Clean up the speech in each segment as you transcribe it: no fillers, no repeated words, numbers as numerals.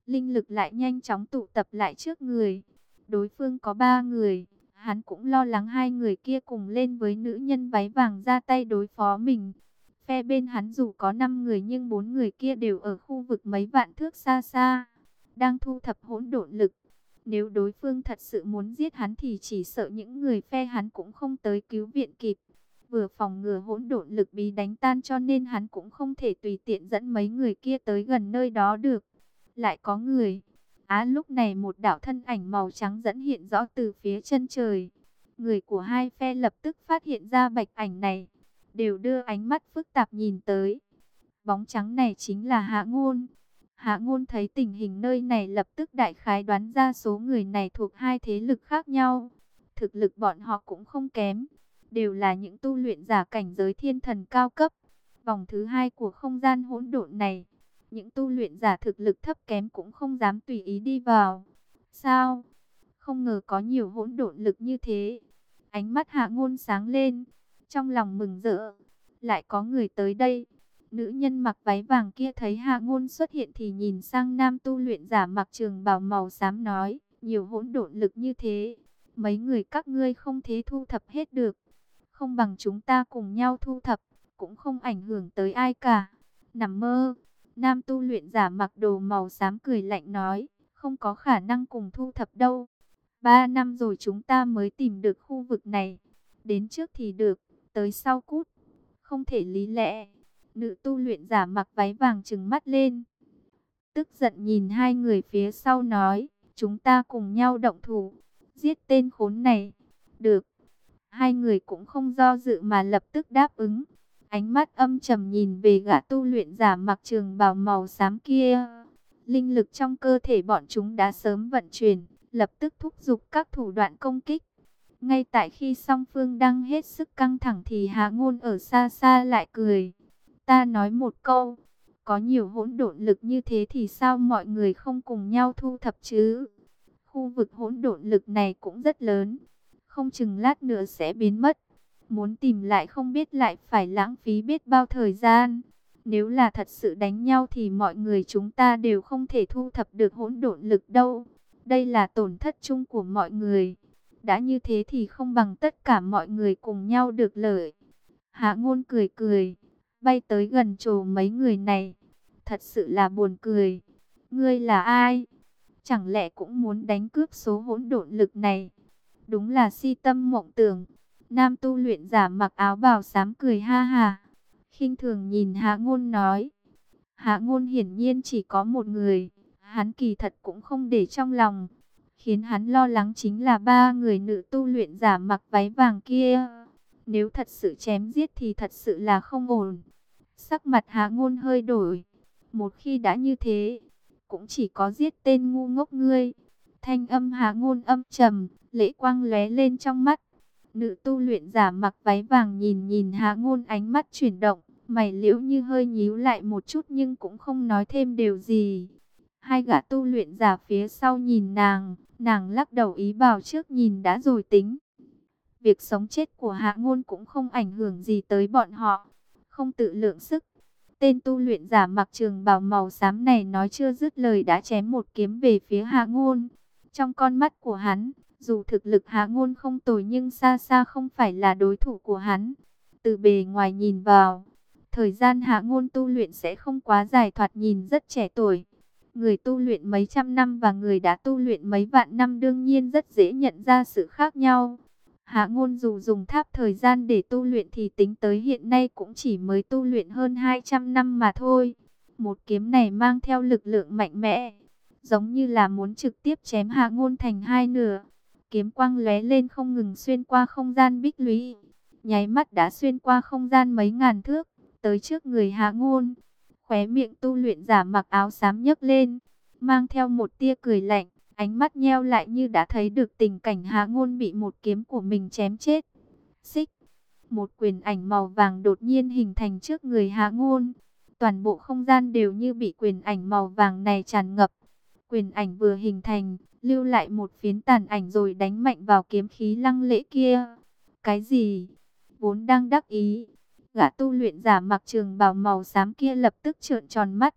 linh lực lại nhanh chóng tụ tập lại trước người. Đối phương có 3 người, hắn cũng lo lắng hai người kia cùng lên với nữ nhân váy vàng ra tay đối phó mình. Phe bên hắn dù có 5 người nhưng 4 người kia đều ở khu vực mấy vạn thước xa xa, đang thu thập hỗn độn lực. Nếu đối phương thật sự muốn giết hắn thì chỉ sợ những người phe hắn cũng không tới cứu viện kịp. Vừa phòng ngừa hỗn độn lực bị đánh tan cho nên hắn cũng không thể tùy tiện dẫn mấy người kia tới gần nơi đó được. Lại có người. Lúc này một đạo thân ảnh màu trắng dẫn hiện rõ từ phía chân trời. Người của hai phe lập tức phát hiện ra bạch ảnh này, đều đưa ánh mắt phức tạp nhìn tới. Bóng trắng này chính là Hạ Ngôn. Hạ Ngôn thấy tình hình nơi này lập tức đại khái đoán ra số người này thuộc hai thế lực khác nhau. Thực lực bọn họ cũng không kém, đều là những tu luyện giả cảnh giới thiên thần cao cấp. Vòng thứ hai của không gian hỗn độn này, những tu luyện giả thực lực thấp kém cũng không dám tùy ý đi vào. Sao? Không ngờ có nhiều hỗn độn lực như thế. Ánh mắt Hạ Ngôn sáng lên, trong lòng mừng rỡ. Lại có người tới đây. Nữ nhân mặc váy vàng kia thấy Hạ Ngôn xuất hiện thì nhìn sang nam tu luyện giả mặc trường bào màu xám nói, nhiều hỗn độn lực như thế, mấy người các ngươi không thể thu thập hết được. Không bằng chúng ta cùng nhau thu thập, cũng không ảnh hưởng tới ai cả. Nằm mơ. Nam tu luyện giả mặc đồ màu xám cười lạnh nói, không có khả năng cùng thu thập đâu. 3 năm rồi chúng ta mới tìm được khu vực này. Đến trước thì được, tới sau cút. Không thể lý lẽ. Nữ tu luyện giả mặc váy vàng trừng mắt lên, tức giận nhìn hai người phía sau nói, chúng ta cùng nhau động thủ, giết tên khốn này. Được. Hai người cũng không do dự mà lập tức đáp ứng. Ánh mắt âm trầm nhìn về gã tu luyện giả mặc trường bào màu xám kia. Linh lực trong cơ thể bọn chúng đã sớm vận chuyển, lập tức thúc giục các thủ đoạn công kích. Ngay tại khi song phương đang hết sức căng thẳng thì Hạ Ngôn ở xa xa lại cười. Ta nói một câu, có nhiều hỗn độn lực như thế thì sao mọi người không cùng nhau thu thập chứ? Khu vực hỗn độn lực này cũng rất lớn, không chừng lát nữa sẽ biến mất. Muốn tìm lại không biết lại phải lãng phí biết bao thời gian. Nếu là thật sự đánh nhau thì mọi người chúng ta đều không thể thu thập được hỗn độn lực đâu. Đây là tổn thất chung của mọi người. Đã như thế thì không bằng tất cả mọi người cùng nhau được lợi. Hạ Ngôn cười cười, bay tới gần chỗ mấy người này. Thật sự là buồn cười. Ngươi là ai? Chẳng lẽ cũng muốn đánh cướp số hỗn độn lực này? Đúng là si tâm mộng tưởng. Nam tu luyện giả mặc áo bào xám cười ha ha, khinh thường nhìn Hạ Ngôn nói. Hạ Ngôn hiển nhiên chỉ có một người, hắn kỳ thật cũng không để trong lòng. Khiến hắn lo lắng chính là 3 người nữ tu luyện giả mặc váy vàng kia. Nếu thật sự chém giết thì thật sự là không ổn. Sắc mặt Hạ Ngôn hơi đổi. Một khi đã như thế, cũng chỉ có giết tên ngu ngốc ngươi. Thanh âm Hạ Ngôn âm trầm, lệ quang lóe lên trong mắt. Nữ tu luyện giả mặc váy vàng nhìn Hạ Ngôn, ánh mắt chuyển động, mày liễu như hơi nhíu lại một chút nhưng cũng không nói thêm điều gì. Hai gã tu luyện giả phía sau nhìn nàng lắc đầu ý bảo trước nhìn đã rồi tính. Việc sống chết của Hạ Ngôn cũng không ảnh hưởng gì tới bọn họ, không tự lượng sức. Tên tu luyện giả mặc trường bào màu xám này nói chưa dứt lời đã chém một kiếm về phía Hạ Ngôn. Trong con mắt của hắn, dù thực lực Hạ Ngôn không tồi nhưng xa xa không phải là đối thủ của hắn. Từ bề ngoài nhìn vào, thời gian Hạ Ngôn tu luyện sẽ không quá dài, thoạt nhìn rất trẻ tuổi. Người tu luyện mấy trăm năm và người đã tu luyện mấy vạn năm đương nhiên rất dễ nhận ra sự khác nhau. Hạ Ngôn dù dùng tháp thời gian để tu luyện thì tính tới hiện nay cũng chỉ mới tu luyện hơn 200 năm mà thôi. Một kiếm này mang theo lực lượng mạnh mẽ, giống như là muốn trực tiếp chém Hạ Ngôn thành hai nửa. Kiếm quang lóe lên không ngừng xuyên qua không gian bích lũy, nháy mắt đã xuyên qua không gian mấy ngàn thước, tới trước người Hạ Ngôn. Khóe miệng tu luyện giả mặc áo xám nhếch lên, mang theo một tia cười lạnh, ánh mắt nheo lại như đã thấy được tình cảnh Hạ Ngôn bị một kiếm của mình chém chết. Xích, một quyền ảnh màu vàng đột nhiên hình thành trước người Hạ Ngôn. Toàn bộ không gian đều như bị quyền ảnh màu vàng này tràn ngập. Quyền ảnh vừa hình thành, lưu lại một phiến tàn ảnh rồi đánh mạnh vào kiếm khí lăng lễ kia. Cái gì? Vốn đang đắc ý, gã tu luyện giả mặc trường bào màu xám kia lập tức trợn tròn mắt.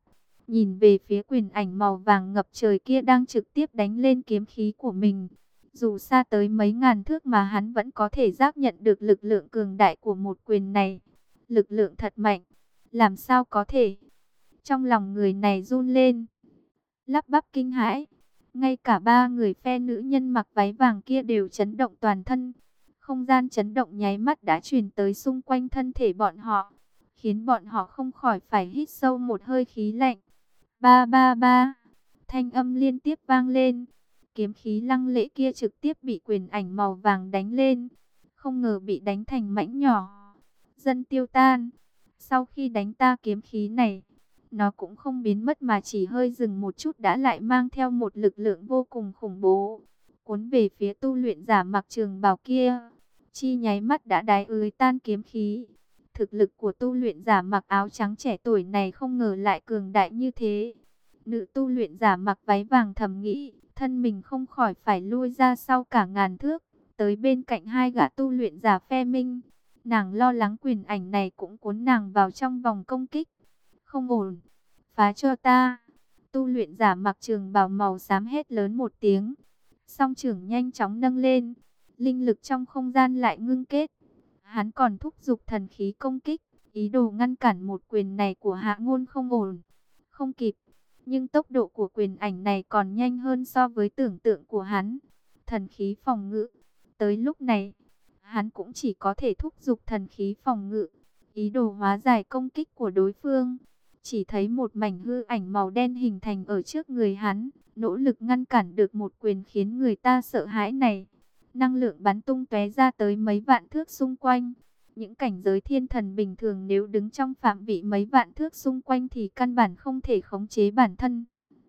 nhìn về phía quyền ảnh màu vàng ngập trời kia đang trực tiếp đánh lên kiếm khí của mình. Dù xa tới mấy ngàn thước mà hắn vẫn có thể giác nhận được lực lượng cường đại của một quyền này. Lực lượng thật mạnh, làm sao có thể? Trong lòng người này run lên, lắp bắp kinh hãi. Ngay cả ba người phe nữ nhân mặc váy vàng kia đều chấn động toàn thân. Không gian chấn động nháy mắt đã truyền tới xung quanh thân thể bọn họ, khiến bọn họ không khỏi phải hít sâu một hơi khí lạnh. Ba ba ba, thanh âm liên tiếp vang lên. Kiếm khí lăng lệ kia trực tiếp bị quyền ảnh màu vàng đánh lên, không ngờ bị đánh thành mảnh nhỏ, dần tiêu tan. Sau khi đánh ta kiếm khí này, nó cũng không biến mất mà chỉ hơi dừng một chút đã lại mang theo một lực lượng vô cùng khủng bố, cuốn về phía tu luyện giả mặc trường bào kia. Chi nháy mắt đã đái ới tan kiếm khí. Thực lực của tu luyện giả mặc áo trắng trẻ tuổi này không ngờ lại cường đại như thế. Nữ tu luyện giả mặc váy vàng thầm nghĩ, thân mình không khỏi phải lui ra sau cả ngàn thước, tới bên cạnh hai gã tu luyện giả phe minh. Nàng lo lắng quyền ảnh này cũng cuốn nàng vào trong vòng công kích. Không ổn, phá cho ta. Tu luyện giả mặc trường bào màu xám hét lớn một tiếng. Song trưởng nhanh chóng nâng lên, linh lực trong không gian lại ngưng kết. Hắn còn thúc giục thần khí công kích, ý đồ ngăn cản một quyền này của Hạ Ngôn. Không ổn, không kịp. Nhưng tốc độ của quyền ảnh này còn nhanh hơn so với tưởng tượng của hắn. Thần khí phòng ngự. Tới lúc này, hắn cũng chỉ có thể thúc giục thần khí phòng ngự, ý đồ hóa giải công kích của đối phương. Chỉ thấy một mảnh hư ảnh màu đen hình thành ở trước người hắn, nỗ lực ngăn cản được một quyền khiến người ta sợ hãi này. Năng lượng bắn tung tóe ra tới mấy vạn thước xung quanh. Những cảnh giới thiên thần bình thường nếu đứng trong phạm vị mấy vạn thước xung quanh thì căn bản không thể khống chế bản thân.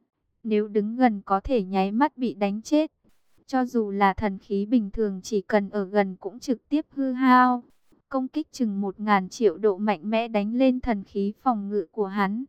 Nếu đứng gần có thể nháy mắt bị đánh chết. Cho dù là thần khí bình thường chỉ cần ở gần cũng trực tiếp hư hao. Công kích chừng 1000 triệu độ mạnh mẽ đánh lên thần khí phòng ngự của hắn.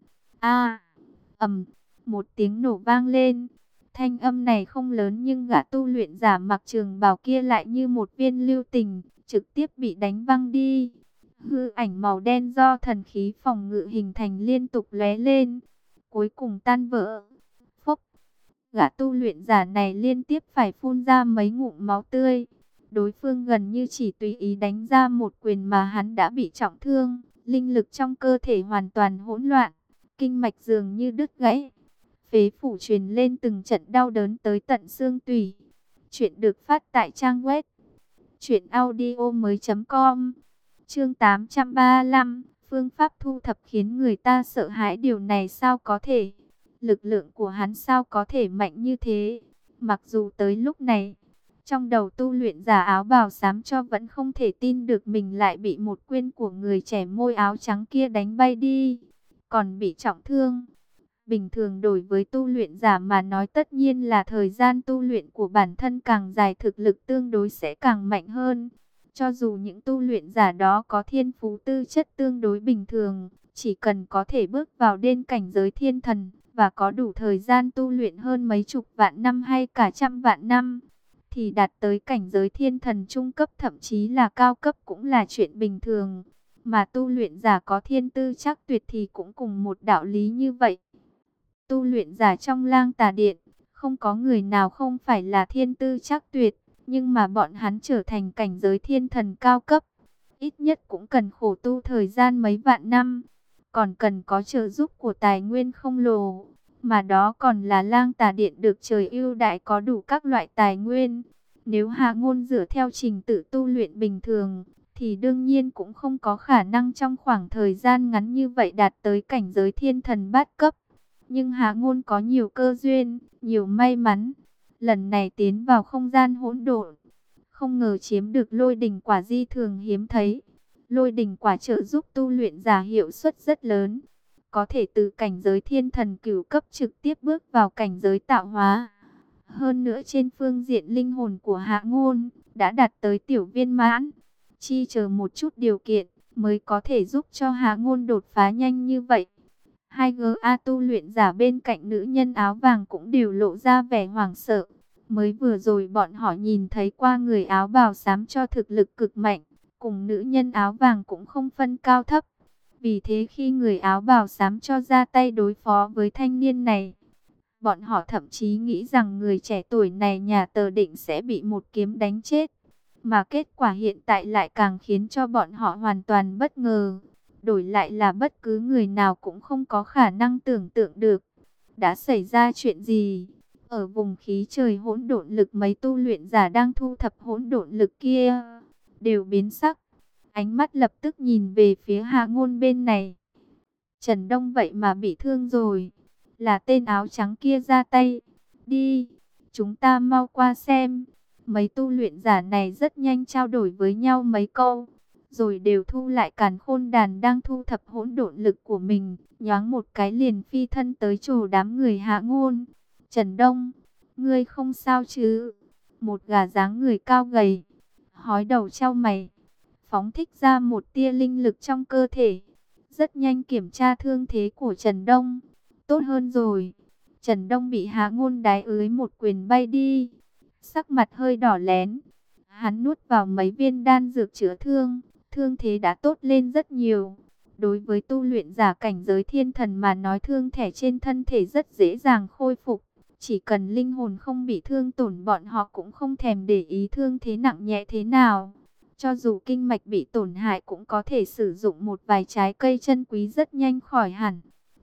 Một tiếng nổ vang lên. Thanh âm này không lớn nhưng gã tu luyện giả mặc trường bào kia lại như một viên lưu tình, trực tiếp bị đánh văng đi. Hư ảnh màu đen do thần khí phòng ngự hình thành liên tục lóe lên, cuối cùng tan vỡ. Phốc, gã tu luyện giả này liên tiếp phải phun ra mấy ngụm máu tươi. Đối phương gần như chỉ tùy ý đánh ra một quyền mà hắn đã bị trọng thương, linh lực trong cơ thể hoàn toàn hỗn loạn, kinh mạch dường như đứt gãy. Phế phủ truyền lên từng trận đau đớn tới tận xương tủy. Chuyện được phát tại trang web truyệnaudiomoi.com. Chương 835, phương pháp thu thập khiến người ta sợ hãi. Điều này sao có thể? Lực lượng của hắn sao có thể mạnh như thế? Mặc dù tới lúc này, trong đầu tu luyện giả áo bào xám cho vẫn không thể tin được mình lại bị một quyền của người trẻ môi áo trắng kia đánh bay đi, còn bị trọng thương. Bình thường đối với tu luyện giả mà nói tất nhiên là thời gian tu luyện của bản thân càng dài thực lực tương đối sẽ càng mạnh hơn. Cho dù những tu luyện giả đó có thiên phú tư chất tương đối bình thường, chỉ cần có thể bước vào đến cảnh giới thiên thần và có đủ thời gian tu luyện hơn mấy chục vạn năm hay cả trăm vạn năm, thì đạt tới cảnh giới thiên thần trung cấp thậm chí là cao cấp cũng là chuyện bình thường. Mà tu luyện giả có thiên tư chắc tuyệt thì cũng cùng một đạo lý như vậy. Tu luyện giả trong Lang Tà Điện, không có người nào không phải là thiên tư chắc tuyệt, nhưng mà bọn hắn trở thành cảnh giới thiên thần cao cấp, ít nhất cũng cần khổ tu thời gian mấy vạn năm, còn cần có trợ giúp của tài nguyên không lồ, mà đó còn là Lang Tà Điện được trời ưu đãi có đủ các loại tài nguyên. Nếu Hạ Ngôn dựa theo trình tự tu luyện bình thường, thì đương nhiên cũng không có khả năng trong khoảng thời gian ngắn như vậy đạt tới cảnh giới thiên thần bát cấp. Nhưng Hạ Ngôn có nhiều cơ duyên, nhiều may mắn. Lần này tiến vào không gian hỗn độn, không ngờ chiếm được lôi đỉnh quả di thường hiếm thấy. Lôi đỉnh quả trợ giúp tu luyện giả hiệu suất rất lớn, có thể từ cảnh giới thiên thần cửu cấp trực tiếp bước vào cảnh giới tạo hóa. Hơn nữa trên phương diện linh hồn của Hạ Ngôn đã đạt tới tiểu viên mãn. Chỉ chờ một chút điều kiện mới có thể giúp cho Hạ Ngôn đột phá nhanh như vậy. Hai gã tu luyện giả bên cạnh nữ nhân áo vàng cũng đều lộ ra vẻ hoảng sợ. Mới vừa rồi bọn họ nhìn thấy qua người áo bào xám cho thực lực cực mạnh, cùng nữ nhân áo vàng cũng không phân cao thấp. Vì thế khi người áo bào xám cho ra tay đối phó với thanh niên này, bọn họ thậm chí nghĩ rằng người trẻ tuổi này nhà tờ định sẽ bị một kiếm đánh chết. Mà kết quả hiện tại lại càng khiến cho bọn họ hoàn toàn bất ngờ. Đổi lại là bất cứ người nào cũng không có khả năng tưởng tượng được. Đã xảy ra chuyện gì? Ở vùng khí trời hỗn độn lực, mấy tu luyện giả đang thu thập hỗn độn lực kia đều biến sắc. Ánh mắt lập tức nhìn về phía Hạ Ngôn bên này. Trần Đông vậy mà bị thương rồi. Là tên áo trắng kia ra tay. Đi, chúng ta mau qua xem. Mấy tu luyện giả này rất nhanh trao đổi với nhau mấy câu, rồi đều thu lại càn khôn đàn đang thu thập hỗn độn lực của mình, nhoáng một cái liền phi thân tới chỗ đám người Hạ Ngôn. Trần Đông, ngươi không sao chứ? Một gã dáng người cao gầy, hói đầu chau mày, phóng thích ra một tia linh lực trong cơ thể. Rất nhanh kiểm tra thương thế của Trần Đông. Tốt hơn rồi. Trần Đông bị Hạ Ngôn đái ới một quyền bay đi. Sắc mặt hơi đỏ lén. Hắn nuốt vào mấy viên đan dược chữa thương. Thương thế đã tốt lên rất nhiều. Đối với tu luyện giả cảnh giới thiên thần mà nói, thương thể trên thân thể rất dễ dàng khôi phục. Chỉ cần linh hồn không bị thương tổn, bọn họ cũng không thèm để ý thương thế nặng nhẹ thế nào. Cho dù kinh mạch bị tổn hại cũng có thể sử dụng một vài trái cây chân quý rất nhanh khỏi hẳn.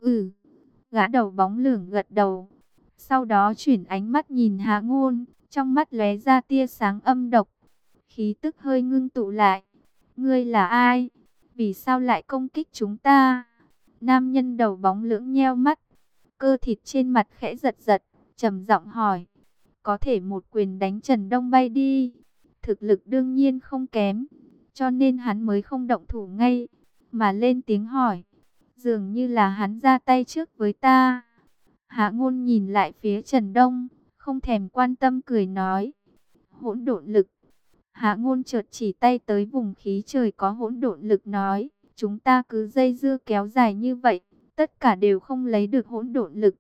Gã đầu bóng lưỡng gật đầu. Sau đó chuyển ánh mắt nhìn Hạ Ngôn, trong mắt lóe ra tia sáng âm độc. Khí tức hơi ngưng tụ lại. Ngươi là ai? Vì sao lại công kích chúng ta? Nam nhân đầu bóng lưỡng nheo mắt, cơ thịt trên mặt khẽ giật giật, trầm giọng hỏi. Có thể một quyền đánh Trần Đông bay đi. Thực lực đương nhiên không kém, cho nên hắn mới không động thủ ngay, mà lên tiếng hỏi. Dường như là hắn ra tay trước với ta. Hạ Ngôn nhìn lại phía Trần Đông, không thèm quan tâm cười nói. Hỗn độn lực. Hạ Ngôn chợt chỉ tay tới vùng khí trời có hỗn độn lực nói. Chúng ta cứ dây dưa kéo dài như vậy, tất cả đều không lấy được hỗn độn lực.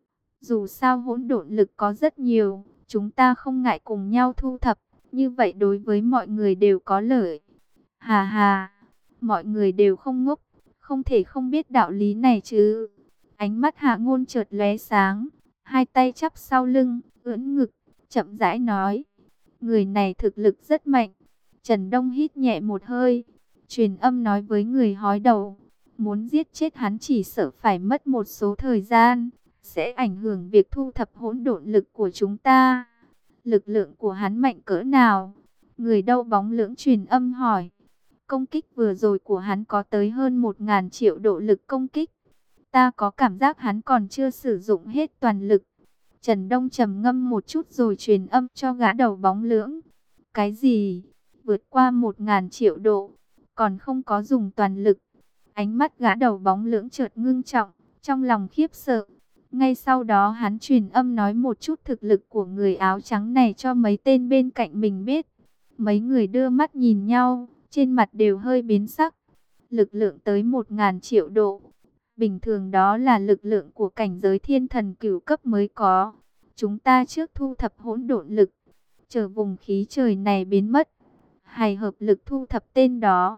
Dù sao hỗn độn lực có rất nhiều, chúng ta không ngại cùng nhau thu thập. Như vậy đối với mọi người đều có lợi. Hà hà, mọi người đều không ngốc, không thể không biết đạo lý này chứ. Ánh mắt Hạ Ngôn chợt lóe sáng, hai tay chắp sau lưng, ưỡn ngực, chậm rãi nói. Người này thực lực rất mạnh. Trần Đông hít nhẹ một hơi, truyền âm nói với người hói đầu. Muốn giết chết hắn chỉ sợ phải mất một số thời gian, sẽ ảnh hưởng việc thu thập hỗn độn lực của chúng ta. Lực lượng của hắn mạnh cỡ nào? Người đầu bóng lưỡng truyền âm hỏi. Công kích vừa rồi của hắn có tới hơn 1.000 triệu độ lực công kích. Ta có cảm giác hắn còn chưa sử dụng hết toàn lực. Trần Đông trầm ngâm một chút rồi truyền âm cho gã đầu bóng lưỡng. Cái gì? Vượt qua 1.000 triệu độ, còn không có dùng toàn lực. Ánh mắt gã đầu bóng lưỡng chợt ngưng trọng, trong lòng khiếp sợ. Ngay sau đó hắn truyền âm nói một chút thực lực của người áo trắng này cho mấy tên bên cạnh mình biết. Mấy người đưa mắt nhìn nhau, trên mặt đều hơi biến sắc. Lực lượng tới 1.000 triệu độ. Bình thường đó là lực lượng của cảnh giới thiên thần cửu cấp mới có. Chúng ta trước thu thập hỗn độn lực, chờ vùng khí trời này biến mất, hài hợp lực thu thập tên đó.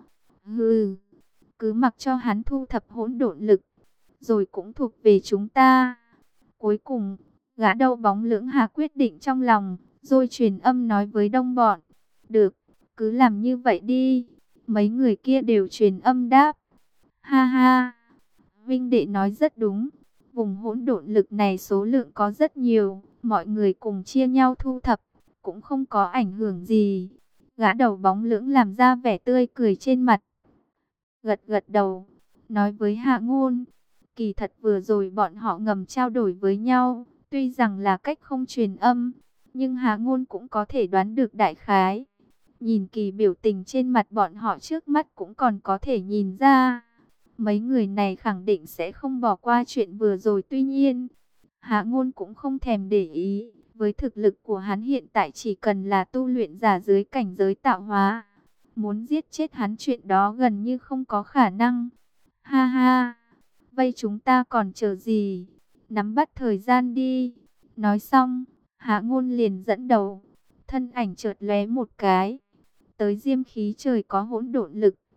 Cứ mặc cho hắn thu thập hỗn độn lực, rồi cũng thuộc về chúng ta. Cuối cùng, gã đầu bóng lưỡng hạ quyết định trong lòng, rồi truyền âm nói với đông bọn. Được, cứ làm như vậy đi. Mấy người kia đều truyền âm đáp. Ha ha, Vinh đệ nói rất đúng. Vùng hỗn độn lực này số lượng có rất nhiều, mọi người cùng chia nhau thu thập, cũng không có ảnh hưởng gì. Gã đầu bóng lưỡng làm ra vẻ tươi cười trên mặt, gật gật đầu, nói với Hạ Ngôn. Kỳ thật vừa rồi bọn họ ngầm trao đổi với nhau, tuy rằng là cách không truyền âm, nhưng Hạ Ngôn cũng có thể đoán được đại khái. Nhìn kỳ biểu tình trên mặt bọn họ trước mắt cũng còn có thể nhìn ra. Mấy người này khẳng định sẽ không bỏ qua chuyện vừa rồi. Tuy nhiên, Hạ Ngôn cũng không thèm để ý. Với thực lực của hắn hiện tại chỉ cần là tu luyện giả dưới cảnh giới tạo hóa, muốn giết chết hắn chuyện đó gần như không có khả năng. Ha ha, vậy chúng ta còn chờ gì? Nắm bắt thời gian đi. Nói xong, Hạ Ngôn liền dẫn đầu. Thân ảnh chợt lóe một cái, tới diêm khí trời có hỗn độn lực.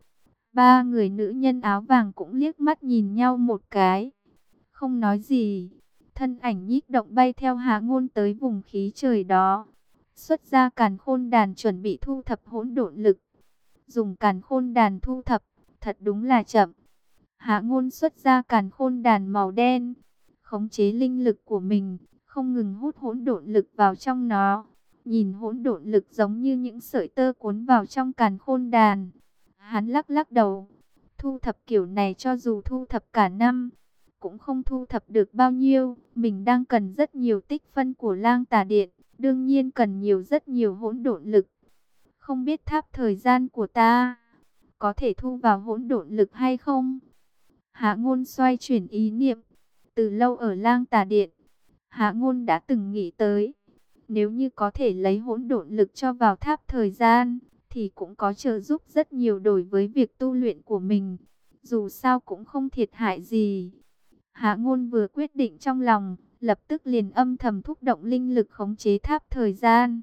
Ba người nữ nhân áo vàng cũng liếc mắt nhìn nhau một cái, không nói gì. Thân ảnh nhích động bay theo Hạ Ngôn tới vùng khí trời đó, xuất ra càn khôn đàn chuẩn bị thu thập hỗn độn lực. Dùng càn khôn đàn thu thập, thật đúng là chậm. Hạ Ngôn xuất ra càn khôn đàn màu đen, khống chế linh lực của mình, không ngừng hút hỗn độn lực vào trong nó. Nhìn hỗn độn lực giống như những sợi tơ cuốn vào trong càn khôn đàn. Hắn lắc lắc đầu, thu thập kiểu này cho dù thu thập cả năm, cũng không thu thập được bao nhiêu. Mình đang cần rất nhiều tích phân của Lang Tà Điện, đương nhiên cần rất nhiều hỗn độn lực. Không biết tháp thời gian của ta có thể thu vào hỗn độn lực hay không? Hạ Ngôn xoay chuyển ý niệm. Từ lâu ở Lang Tà Điện, Hạ Ngôn đã từng nghĩ tới, nếu như có thể lấy hỗn độn lực cho vào tháp thời gian, thì cũng có trợ giúp rất nhiều đối với việc tu luyện của mình. Dù sao cũng không thiệt hại gì. Hạ Ngôn vừa quyết định trong lòng, lập tức liền âm thầm thúc động linh lực khống chế tháp thời gian.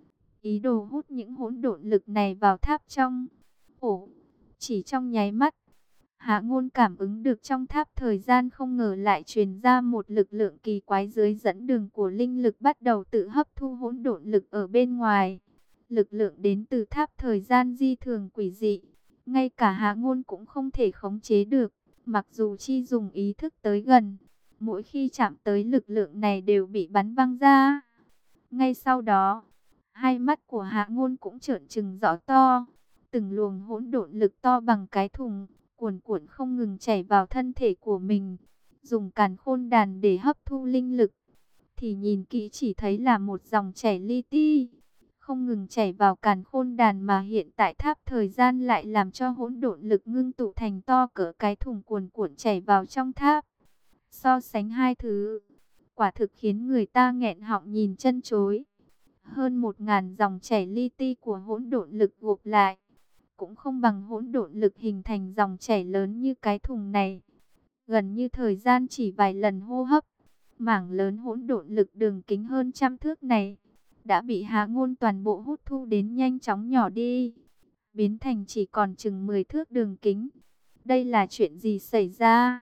Ý đồ hút những hỗn độn lực này vào tháp trong. Ồ, chỉ trong nháy mắt, Hạ Ngôn cảm ứng được trong tháp thời gian không ngờ lại truyền ra một lực lượng kỳ quái, dưới dẫn đường của linh lực bắt đầu tự hấp thu hỗn độn lực ở bên ngoài. Lực lượng đến từ tháp thời gian di thường quỷ dị, ngay cả Hạ Ngôn cũng không thể khống chế được, mặc dù chi dùng ý thức tới gần, mỗi khi chạm tới lực lượng này đều bị bắn văng ra. Ngay sau đó, hai mắt của Hạ Ngôn cũng trợn trừng rõ to, từng luồng hỗn độn lực to bằng cái thùng cuồn cuộn không ngừng chảy vào thân thể của mình. Dùng càn khôn đàn để hấp thu linh lực, thì nhìn kỹ chỉ thấy là một dòng chảy li ti, không ngừng chảy vào càn khôn đàn, mà hiện tại tháp thời gian lại làm cho hỗn độn lực ngưng tụ thành to cỡ cái thùng cuồn cuộn chảy vào trong tháp. So sánh hai thứ, quả thực khiến người ta nghẹn họng nhìn chân chối. Hơn 1000 dòng chảy li ti của hỗn độn lực gộp lại, cũng không bằng hỗn độn lực hình thành dòng chảy lớn như cái thùng này. Gần như thời gian chỉ vài lần hô hấp, mảng lớn hỗn độn lực đường kính hơn 100 thước này đã bị Hạ Ngôn toàn bộ hút thu đến nhanh chóng nhỏ đi, biến thành chỉ còn chừng 10 thước đường kính. Đây là chuyện gì xảy ra?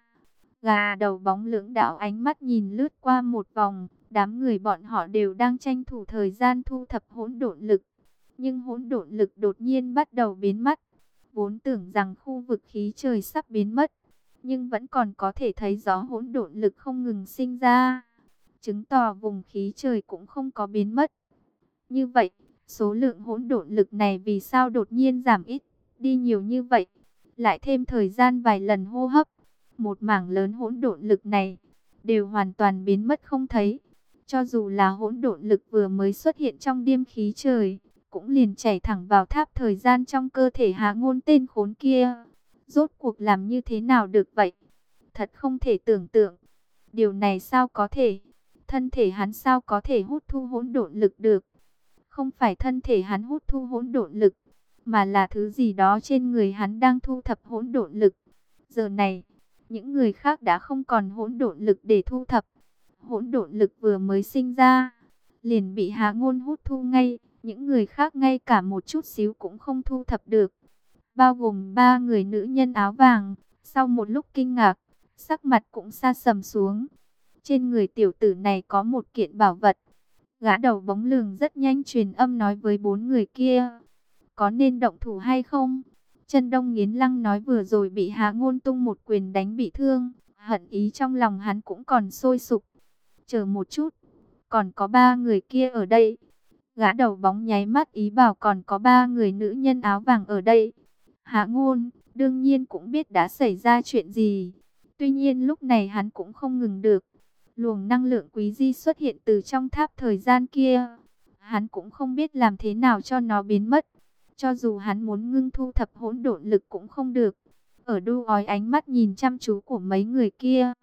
Gà đầu bóng lưỡng đạo ánh mắt nhìn lướt qua một vòng, đám người bọn họ đều đang tranh thủ thời gian thu thập hỗn độn lực. Nhưng hỗn độn lực đột nhiên bắt đầu biến mất. Vốn tưởng rằng khu vực khí trời sắp biến mất, nhưng vẫn còn có thể thấy gió hỗn độn lực không ngừng sinh ra, chứng tỏ vùng khí trời cũng không có biến mất. Như vậy, số lượng hỗn độn lực này vì sao đột nhiên giảm ít đi nhiều như vậy? Lại thêm thời gian vài lần hô hấp, một mảng lớn hỗn độn lực này đều hoàn toàn biến mất không thấy. Cho dù là hỗn độn lực vừa mới xuất hiện trong điêm khí trời, cũng liền chảy thẳng vào tháp thời gian trong cơ thể Hạ Ngôn tên khốn kia. Rốt cuộc làm như thế nào được vậy? Thật không thể tưởng tượng. Điều này sao có thể? Thân thể hắn sao có thể hút thu hỗn độn lực được? Không phải thân thể hắn hút thu hỗn độn lực, mà là thứ gì đó trên người hắn đang thu thập hỗn độn lực. Giờ này, những người khác đã không còn hỗn độn lực để thu thập. Hỗn độn lực vừa mới sinh ra, liền bị Hạ Ngôn hút thu ngay. Những người khác ngay cả một chút xíu cũng không thu thập được, bao gồm ba người nữ nhân áo vàng. Sau một lúc kinh ngạc, sắc mặt cũng sa sầm xuống. Trên người tiểu tử này có một kiện bảo vật. Gã đầu bóng lường rất nhanh truyền âm nói với bốn người kia, có nên động thủ hay không? Chân Đông nghiến răng nói vừa rồi bị Hạ Ngôn tung một quyền đánh bị thương, hận ý trong lòng hắn cũng còn sôi sục. Chờ một chút, còn có ba người kia ở đây. Gã đầu bóng nháy mắt ý bảo còn có ba người nữ nhân áo vàng ở đây. Hạ Ngôn đương nhiên cũng biết đã xảy ra chuyện gì. Tuy nhiên lúc này hắn cũng không ngừng được. Luồng năng lượng quý di xuất hiện từ trong tháp thời gian kia. Hắn cũng không biết làm thế nào cho nó biến mất. Cho dù hắn muốn ngưng thu thập hỗn độn lực cũng không được. Ở đu ói ánh mắt nhìn chăm chú của mấy người kia,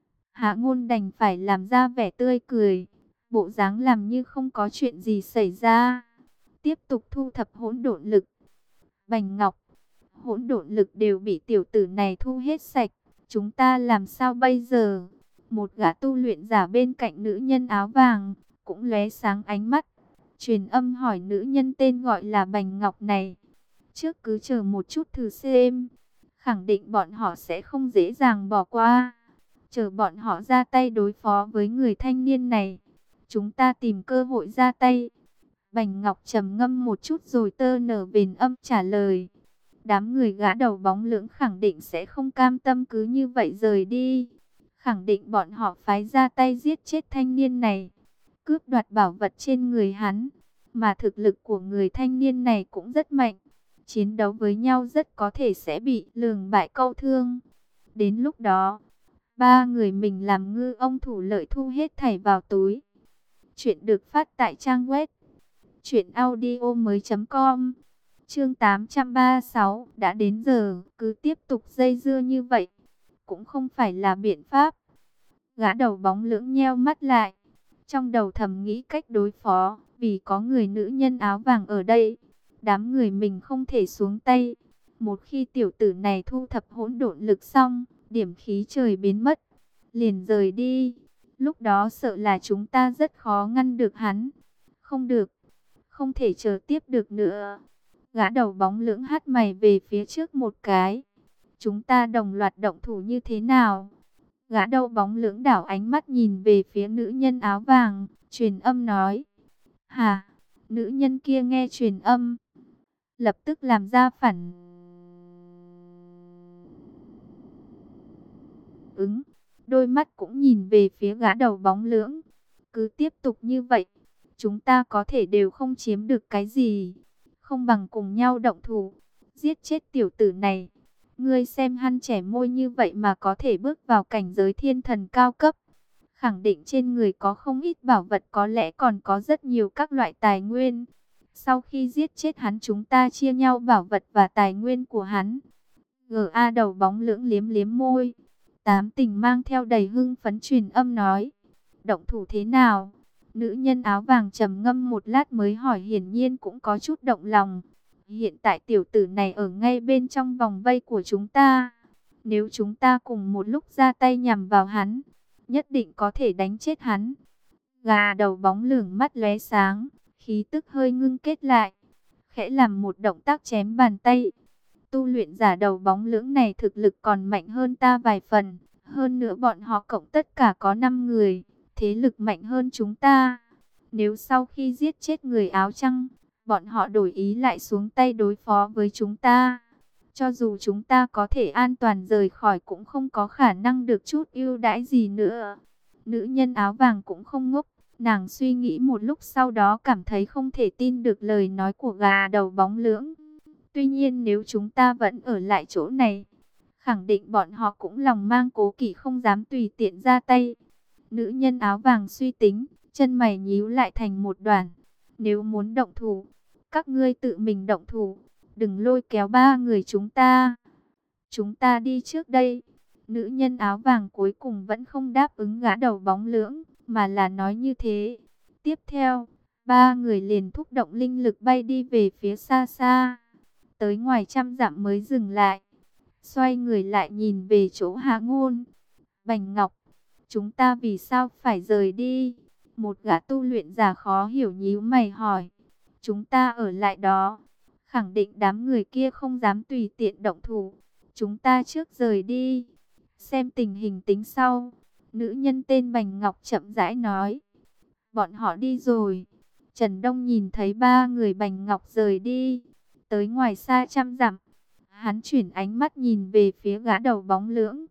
Hạ Ngôn đành phải làm ra vẻ tươi cười, bộ dáng làm như không có chuyện gì xảy ra. Tiếp tục thu thập hỗn độn lực. Bành Ngọc, hỗn độn lực đều bị tiểu tử này thu hết sạch. Chúng ta làm sao bây giờ? Một gã tu luyện giả bên cạnh nữ nhân áo vàng cũng lóe sáng ánh mắt, truyền âm hỏi nữ nhân tên gọi là Bành Ngọc này. Trước cứ chờ một chút thử xem. khẳng định bọn họ sẽ không dễ dàng bỏ qua. Chờ bọn họ ra tay đối phó với người thanh niên này, chúng ta tìm cơ hội ra tay. Bành Ngọc trầm ngâm một chút rồi tơ nở bền âm trả lời. Đám người gã đầu bóng lưỡng khẳng định sẽ không cam tâm cứ như vậy rời đi. Khẳng định bọn họ phái ra tay giết chết thanh niên này, cướp đoạt bảo vật trên người hắn. Mà thực lực của người thanh niên này cũng rất mạnh. Chiến đấu với nhau rất có thể sẽ bị lường bại câu thương. Đến lúc đó, ba người mình làm ngư ông thủ lợi thu hết thảy vào túi. Chuyện được phát tại trang web truyệnaudiomoi.com. Chương 836, đã đến giờ, cứ tiếp tục dây dưa như vậy cũng không phải là biện pháp. Gã đầu bóng lưỡng nheo mắt lại, trong đầu thầm nghĩ cách đối phó, vì có người nữ nhân áo vàng ở đây, đám người mình không thể xuống tay. Một khi tiểu tử này thu thập hỗn độn lực xong, điểm khí trời biến mất, liền rời đi. Lúc đó sợ là chúng ta rất khó ngăn được hắn. Không được, không thể chờ tiếp được nữa. Gã đầu bóng lưỡng hắt mày về phía trước một cái. Chúng ta đồng loạt động thủ như thế nào? Gã đầu bóng lưỡng đảo ánh mắt nhìn về phía nữ nhân áo vàng, truyền âm nói. Hả? Nữ nhân kia nghe truyền âm, lập tức làm ra phản ứng, đôi mắt cũng nhìn về phía gã đầu bóng lưỡng. Cứ tiếp tục như vậy, chúng ta có thể đều không chiếm được cái gì. Không bằng cùng nhau động thủ, giết chết tiểu tử này. Ngươi xem hắn trẻ môi như vậy mà có thể bước vào cảnh giới thiên thần cao cấp. Khẳng định trên người có không ít bảo vật, có lẽ còn có rất nhiều các loại tài nguyên. Sau khi giết chết hắn chúng ta chia nhau bảo vật và tài nguyên của hắn. G.A. đầu bóng lưỡng liếm liếm môi. Tám tình mang theo đầy hưng phấn truyền âm nói. Động thủ thế nào? Nữ nhân áo vàng trầm ngâm một lát mới hỏi, hiển nhiên cũng có chút động lòng. Hiện tại tiểu tử này ở ngay bên trong vòng vây của chúng ta. Nếu chúng ta cùng một lúc ra tay nhằm vào hắn, nhất định có thể đánh chết hắn. Gà đầu bóng lưỡng mắt lóe sáng, khí tức hơi ngưng kết lại, khẽ làm một động tác chém bàn tay. Tu luyện giả đầu bóng lưỡng này thực lực còn mạnh hơn ta vài phần. Hơn nữa bọn họ cộng tất cả có 5 người, thế lực mạnh hơn chúng ta. Nếu sau khi giết chết người áo trắng, bọn họ đổi ý lại xuống tay đối phó với chúng ta, cho dù chúng ta có thể an toàn rời khỏi cũng không có khả năng được chút ưu đãi gì nữa. Nữ nhân áo vàng cũng không ngốc, nàng suy nghĩ một lúc sau đó cảm thấy không thể tin được lời nói của gà đầu bóng lưỡng. Tuy nhiên nếu chúng ta vẫn ở lại chỗ này, khẳng định bọn họ cũng lòng mang cố kỵ không dám tùy tiện ra tay. Nữ nhân áo vàng suy tính, chân mày nhíu lại thành một đoàn. Nếu muốn động thủ, các ngươi tự mình động thủ, đừng lôi kéo ba người chúng ta. Chúng ta đi trước đây. Nữ nhân áo vàng cuối cùng vẫn không đáp ứng gã đầu bóng lưỡng, mà là nói như thế. Tiếp theo, ba người liền thúc động linh lực bay đi về phía xa xa. Tới ngoài 100 dặm mới dừng lại. Xoay người lại nhìn về chỗ Hạ Ngôn. Bành Ngọc, chúng ta vì sao phải rời đi? Một gã tu luyện giả khó hiểu nhíu mày hỏi. Chúng ta ở lại đó, khẳng định đám người kia không dám tùy tiện động thủ. Chúng ta trước rời đi, xem tình hình tính sau. Nữ nhân tên Bành Ngọc chậm rãi nói. Bọn họ đi rồi. Trần Đông nhìn thấy ba người Bành Ngọc rời đi, tới ngoài xa 100 dặm. Hắn chuyển ánh mắt nhìn về phía gã đầu bóng lưỡng.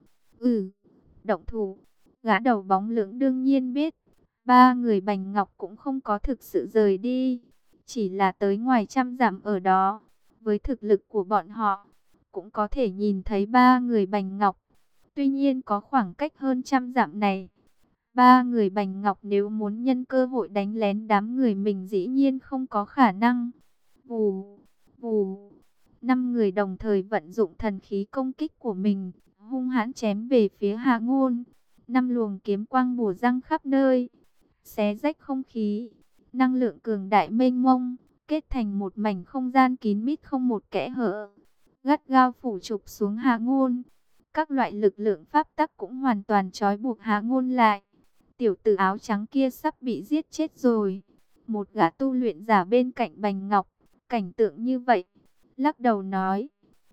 Động thủ. Gã đầu bóng lưỡng đương nhiên biết, ba người Bành Ngọc cũng không có thực sự rời đi, chỉ là tới ngoài 100 dặm ở đó. Với thực lực của bọn họ, cũng có thể nhìn thấy ba người Bành Ngọc. Tuy nhiên có khoảng cách hơn 100 dặm này, ba người Bành Ngọc nếu muốn nhân cơ hội đánh lén đám người mình dĩ nhiên không có khả năng. Vù, vù. 5 người đồng thời vận dụng thần khí công kích của mình, hung hãn chém về phía Hạ Ngôn. 5 luồng kiếm quang bổ răng khắp nơi, xé rách không khí, năng lượng cường đại mênh mông, kết thành một mảnh không gian kín mít không một kẽ hở, gắt gao phủ chụp xuống Hạ Ngôn. Các loại lực lượng pháp tắc cũng hoàn toàn trói buộc Hạ Ngôn lại. Tiểu tử áo trắng kia sắp bị giết chết rồi. Một gã tu luyện giả bên cạnh Bành Ngọc, cảnh tượng như vậy, lắc đầu nói.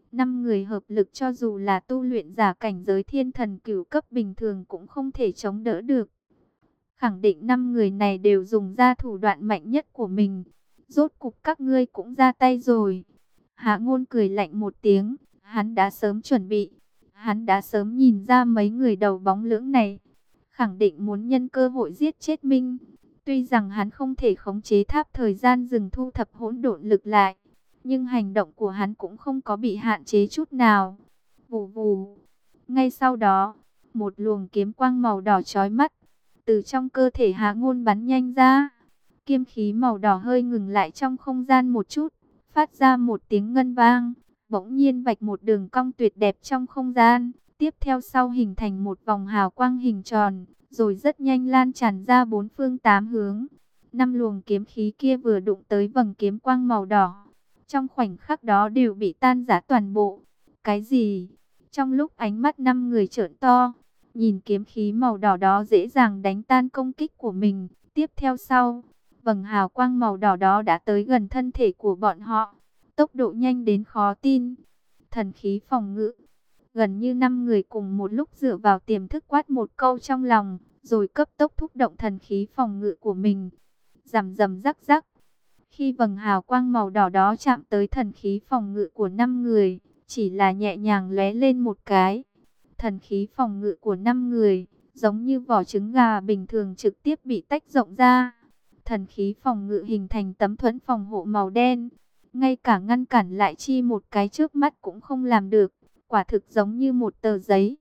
Năm người hợp lực cho dù là tu luyện giả cảnh giới thiên thần cửu cấp bình thường cũng không thể chống đỡ được. Khẳng định năm người này đều dùng ra thủ đoạn mạnh nhất của mình. Rốt cục các ngươi cũng ra tay rồi. Hạ Ngôn cười lạnh một tiếng, hắn đã sớm chuẩn bị. Hắn đã sớm nhìn ra mấy người đầu bóng lưỡng này khẳng định muốn nhân cơ hội giết chết Minh. Tuy rằng hắn không thể khống chế tháp thời gian dừng thu thập hỗn độn lực lại, nhưng hành động của hắn cũng không có bị hạn chế chút nào. Vù vù. Ngay sau đó, một luồng kiếm quang màu đỏ chói mắt từ trong cơ thể Hạ Ngôn bắn nhanh ra. Kiếm khí màu đỏ hơi ngừng lại trong không gian một chút, phát ra một tiếng ngân vang, bỗng nhiên vạch một đường cong tuyệt đẹp trong không gian. Tiếp theo sau hình thành một vòng hào quang hình tròn, rồi rất nhanh lan tràn ra bốn phương tám hướng. Năm luồng kiếm khí kia vừa đụng tới vầng kiếm quang màu đỏ, trong khoảnh khắc đó đều bị tan rã toàn bộ. Cái gì? Trong lúc ánh mắt năm người trợn to, nhìn kiếm khí màu đỏ đó dễ dàng đánh tan công kích của mình. Tiếp theo sau, vầng hào quang màu đỏ đó đã tới gần thân thể của bọn họ. Tốc độ nhanh đến khó tin. Thần khí phòng ngự. Gần như 5 người cùng một lúc dựa vào tiềm thức quát một câu trong lòng, rồi cấp tốc thúc động thần khí phòng ngự của mình. Rầm rầm rắc rắc. Khi vầng hào quang màu đỏ đó chạm tới thần khí phòng ngự của 5 người, chỉ là nhẹ nhàng lóe lên một cái. Thần khí phòng ngự của 5 người, giống như vỏ trứng gà bình thường trực tiếp bị tách rộng ra. Thần khí phòng ngự hình thành tấm thuẫn phòng hộ màu đen. Ngay cả ngăn cản lại chi một cái trước mắt cũng không làm được. Quả thực giống như một tờ giấy.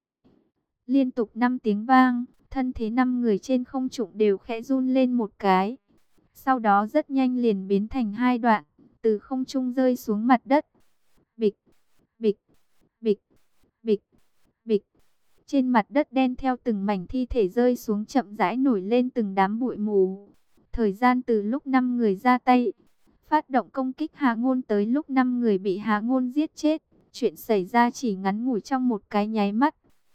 Liên tục 5 tiếng vang, thân thế 5 người trên không trung đều khẽ run lên một cái. Sau đó rất nhanh liền biến thành hai đoạn, từ không trung rơi xuống mặt đất. Bịch, bịch, bịch, bịch, bịch. Trên mặt đất đen theo từng mảnh thi thể rơi xuống chậm rãi nổi lên từng đám bụi mù. Thời gian từ lúc 5 người ra tay, phát động công kích Hạ Ngôn tới lúc 5 người bị Hạ Ngôn giết chết. Chuyện xảy ra chỉ ngắn ngủi trong một cái nháy mắt.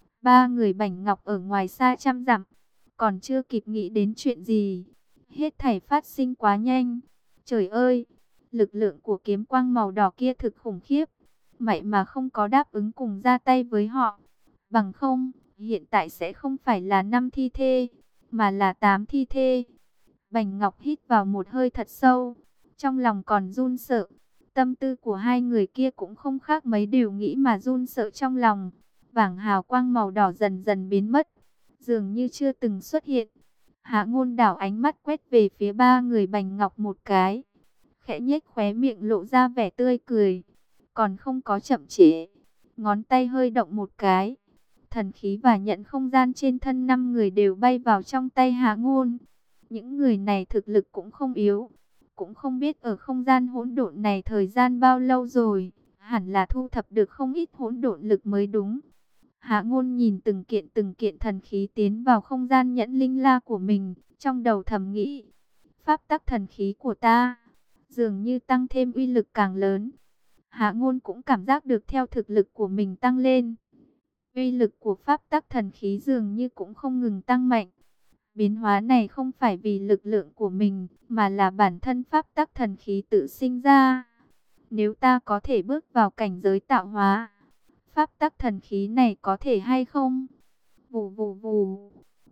3 người Bảnh Ngọc ở ngoài xa trăm dặm, còn chưa kịp nghĩ đến chuyện gì. Hết thảy phát sinh quá nhanh. Trời ơi, lực lượng của kiếm quang màu đỏ kia thực khủng khiếp. Vậy mà không có đáp ứng cùng ra tay với họ. Bằng không, hiện tại sẽ không phải là 5 thi thể, mà là 8 thi thể. Bảnh Ngọc hít vào một hơi thật sâu, trong lòng còn run sợ. Tâm tư của hai người kia cũng không khác mấy, đều nghĩ mà run sợ trong lòng. Vảng hào quang màu đỏ dần dần biến mất, dường như chưa từng xuất hiện. Hạ Ngôn đảo ánh mắt quét về phía 3 người Bảnh Ngọc một cái, khẽ nhếch khóe miệng lộ ra vẻ tươi cười. Còn không có chậm trễ, ngón tay hơi động một cái, thần khí và nhận không gian trên thân 5 người đều bay vào trong tay Hạ Ngôn. Những người này thực lực cũng không yếu, cũng không biết ở không gian hỗn độn này thời gian bao lâu rồi, hẳn là thu thập được không ít hỗn độn lực mới đúng. Hạ Ngôn nhìn từng kiện thần khí tiến vào không gian nhẫn linh la của mình, trong đầu thầm nghĩ, pháp tắc thần khí của ta dường như tăng thêm uy lực càng lớn. Hạ Ngôn cũng cảm giác được theo thực lực của mình tăng lên, uy lực của pháp tắc thần khí dường như cũng không ngừng tăng mạnh. Biến hóa này không phải vì lực lượng của mình, mà là bản thân pháp tắc thần khí tự sinh ra. Nếu ta có thể bước vào cảnh giới tạo hóa, pháp tắc thần khí này có thể hay không? Vù vù vù.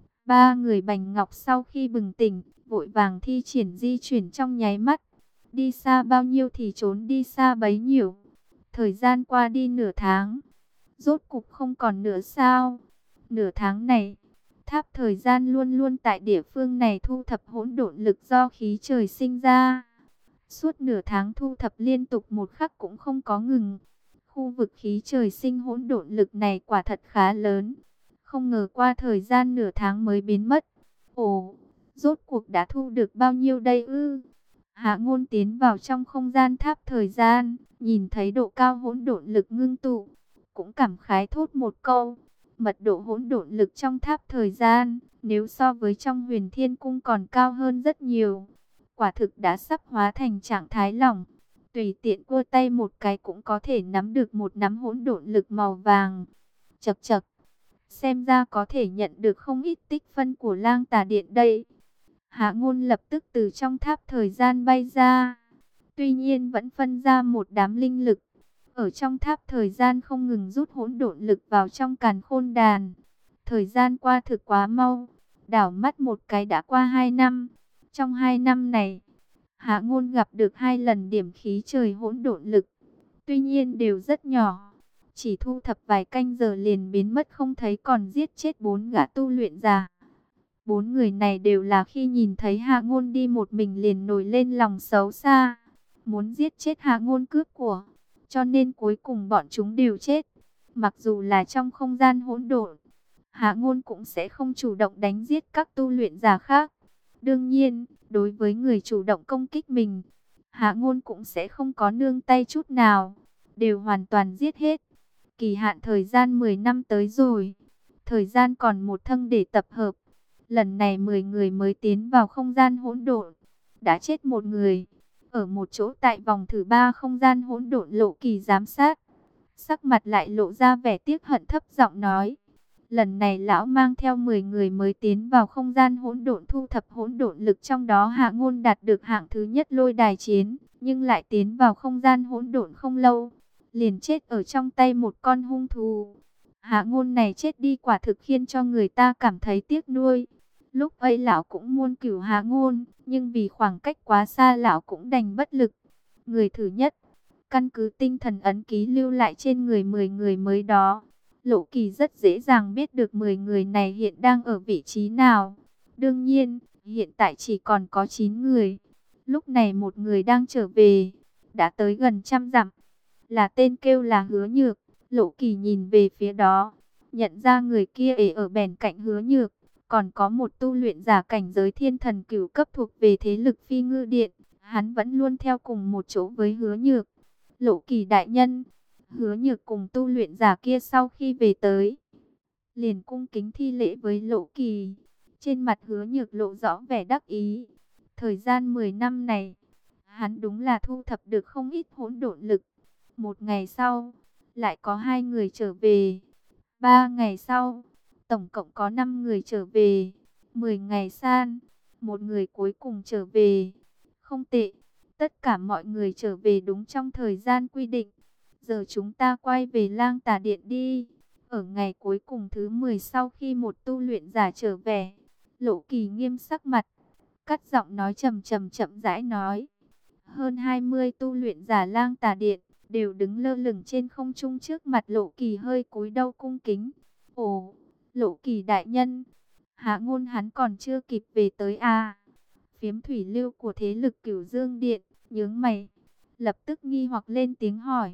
3 người Bảnh Ngọc sau khi bừng tỉnh, vội vàng thi triển di chuyển trong nháy mắt. Đi xa bao nhiêu thì trốn đi xa bấy nhiêu. Thời gian qua đi nửa tháng, rốt cục không còn nữa sao? Nửa tháng này, tháp thời gian luôn luôn tại địa phương này thu thập hỗn độn lực do khí trời sinh ra. Suốt nửa tháng thu thập liên tục một khắc cũng không có ngừng. Khu vực khí trời sinh hỗn độn lực này quả thật khá lớn. Không ngờ qua thời gian nửa tháng mới biến mất. Ồ, rốt cuộc đã thu được bao nhiêu đây ư? Hạ Ngôn tiến vào trong không gian tháp thời gian, nhìn thấy độ cao hỗn độn lực ngưng tụ, cũng cảm khái thốt một câu. Mật độ hỗn độn lực trong tháp thời gian, nếu so với trong Huyền Thiên Cung còn cao hơn rất nhiều. Quả thực đã sắp hóa thành trạng thái lỏng. Tùy tiện cua tay một cái cũng có thể nắm được một nắm hỗn độn lực màu vàng. Chậc chậc, xem ra có thể nhận được không ít tích phân của Lang Tà Điện đây. Hạ Ngôn lập tức từ trong tháp thời gian bay ra. Tuy nhiên vẫn phân ra một đám linh lực. ở trong tháp thời gian không ngừng rút hỗn độn lực vào trong càn khôn đàn. Thời gian qua thực quá mau, đảo mắt một cái đã qua 2 năm. Trong 2 năm này, Hạ Ngôn gặp được 2 lần điểm khí trời hỗn độn lực. Tuy nhiên đều rất nhỏ, chỉ thu thập vài canh giờ liền biến mất không thấy, còn giết chết 4 gã tu luyện giả. 4 người này đều là khi nhìn thấy Hạ Ngôn đi một mình liền nổi lên lòng xấu xa, muốn giết chết Hạ Ngôn cướp của, cho nên cuối cùng bọn chúng đều chết. Mặc dù là trong không gian hỗn độn, Hạ Ngôn cũng sẽ không chủ động đánh giết các tu luyện giả khác. Đương nhiên, đối với người chủ động công kích mình, Hạ Ngôn cũng sẽ không có nương tay chút nào, đều hoàn toàn giết hết. Kỳ hạn thời gian 10 năm tới rồi, thời gian còn một thân để tập hợp. Lần này 10 người mới tiến vào không gian hỗn độn, đã chết một người. Ở một chỗ tại vòng thứ 3 không gian hỗn độn, Lộ Kỳ giám sát, sắc mặt lại lộ ra vẻ tiếc hận, thấp giọng nói: lần này lão mang theo 10 người mới tiến vào không gian hỗn độn thu thập hỗn độn lực, trong đó Hạ Ngôn đạt được hạng thứ nhất lôi đài chiến, nhưng lại tiến vào không gian hỗn độn không lâu, liền chết ở trong tay một con hung thú. Hạ Ngôn này chết đi quả thực khiến cho người ta cảm thấy tiếc nuối. Lúc ấy lão cũng muốn cứu Hạ Ngôn, nhưng vì khoảng cách quá xa lão cũng đành bất lực. Người thứ nhất, căn cứ tinh thần ấn ký lưu lại trên người 10 người mới đó, Lộ Kỳ rất dễ dàng biết được 10 người này hiện đang ở vị trí nào. Đương nhiên, hiện tại chỉ còn có 9 người. Lúc này một người đang trở về, đã tới gần 100 dặm. Là tên kêu là Hứa Nhược. Lộ Kỳ nhìn về phía đó, nhận ra người kia ở bên cạnh Hứa Nhược. Còn có một tu luyện giả cảnh giới thiên thần cửu cấp thuộc về thế lực Phi Ngư Điện. Hắn vẫn luôn theo cùng một chỗ với Hứa Nhược. Lộ Kỳ đại nhân. Hứa Nhược cùng tu luyện giả kia sau khi về tới, liền cung kính thi lễ với Lộ Kỳ. Trên mặt Hứa Nhược lộ rõ vẻ đắc ý. Thời gian 10 năm này, hắn đúng là thu thập được không ít hỗn độn lực. Một ngày sau, lại có 2 người trở về. 3 ngày sau, tổng cộng có 5 người trở về. 10 ngày san, một người cuối cùng trở về. Không tệ, tất cả mọi người trở về đúng trong thời gian quy định. Giờ chúng ta quay về Lang Tà Điện đi. Ở ngày cuối cùng thứ 10 sau khi một tu luyện giả trở về, Lộ Kỳ nghiêm sắc mặt, cắt giọng nói chậm rãi nói. Hơn 20 tu luyện giả Lang Tà Điện đều đứng lơ lửng trên không trung trước mặt Lộ Kỳ, hơi cúi đầu cung kính. Ồ, Lộ Kỳ đại nhân, Hạ Ngôn hắn còn chưa kịp về tới à? Phiếm thủy lưu của thế lực Cửu Dương Điện nhướng mày, lập tức nghi hoặc lên tiếng hỏi.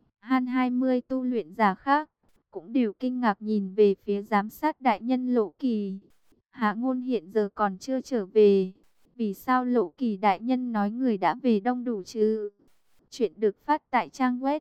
20 tu luyện giả khác cũng đều kinh ngạc nhìn về phía giám sát đại nhân Lộ Kỳ. Hạ Ngôn hiện giờ còn chưa trở về, vì sao Lộ Kỳ đại nhân nói người đã về đông đủ chứ? Chuyện được phát tại trang web